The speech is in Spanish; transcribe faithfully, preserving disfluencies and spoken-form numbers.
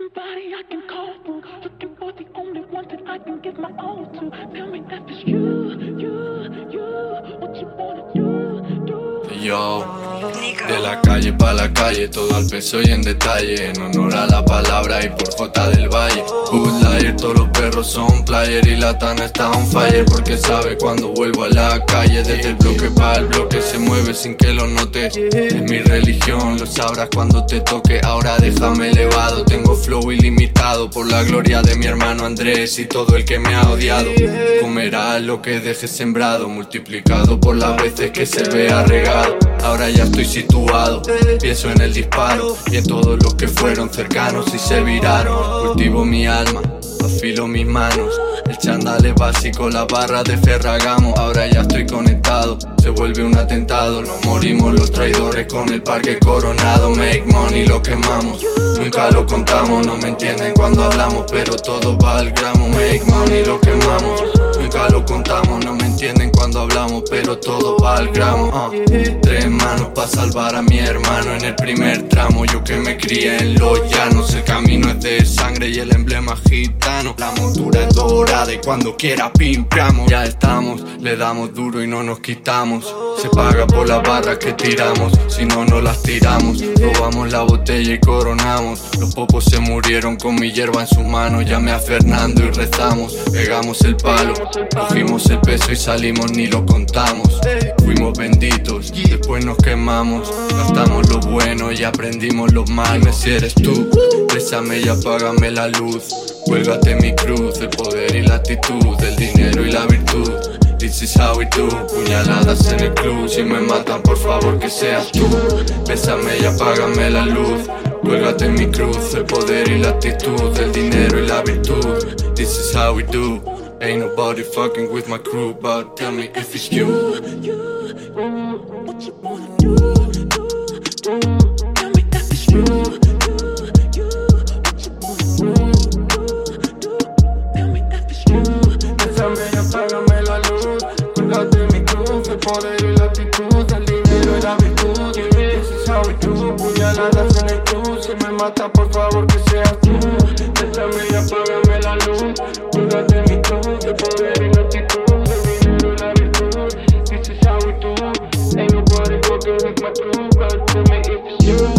Somebody I can call for, looking for the only one that I can give my all to. Tell me that it's you, you, you, what you wanna do, do. Yo, de la calle pa' la calle, todo al peso y en detalle, en honor a la palabra y por J del Valle. Good liar, todos los perros son player y la Tana está on fire, porque sabe cuando vuelvo a la calle. Desde el bloque pa' el bloque se mueve sin que lo note. Es mi religión, lo sabrás cuando te toque. Ahora déjame elevado, tengo flow ilimitado por la gloria de mi hermano Andrés y todo el que me ha odiado. Comerá lo que dejes sembrado, multiplicado por las veces que se vea regado. Ahora ya estoy situado, pienso en el disparo y en todos los que fueron cercanos y se viraron. Cultivo mi alma, afilo mis manos, el chándal es básico, la barra de Ferragamo. Ahora ya estoy conectado, se vuelve un atentado. No morimos los traidores con el parque coronado. Make money, lo quemamos, nunca lo contamos. No me entienden cuando hablamos, pero todo va al gramo. Make money, lo quemamos, nunca lo contamos. No me entienden cuando hablamos, pero todo va al gramo. uh. Tres manos pa' salvar a mi hermano en el primer tramo. Yo que me crié en los llanos, el camino es de sangre y el emblema gitano. La montura es dorada y cuando quiera pimpeamos. Ya estamos, le damos duro y no nos quitamos. Se paga por las barras que tiramos, si no, no las tiramos. Robamos la botella y coronamos. Los popos se murieron con mi hierba en sus manos. Llamé a Fernando y rezamos, pegamos el palo, cogimos el peso y salimos, ni lo contamos. Fuimos benditos, después nos quemamos. Gastamos lo bueno y aprendimos lo malo. Si eres tú, bésame y apágame la luz. Cuélgate mi cruz, el poder y la actitud, el dinero y la virtud. This is how we do. Puñaladas en el club, si me matan por favor que seas tú. Bésame y apágame la luz. Cuélgate mi cruz, el poder y la actitud, el dinero y la virtud. This is how we do. Ain't nobody fucking with my crew, but tell me if it's you. What you wanna do, do, do. Tell me that it's you, you, you, what you wanna do, do, do. Tell me that it's you. Bésame y apágame la luz. Cuélgate mi cruz, el poder y la actitud, el dinero y la virtud. This is how we do. Puñaladas en el club, si me mata por favor que seas tú. Bésame y apágame la luz. Cuélgate mi cruz, el poder y la actitud, el dinero y la virtud. This is how we do. Ain't nobody fucking with my crew, but tell me if it's you.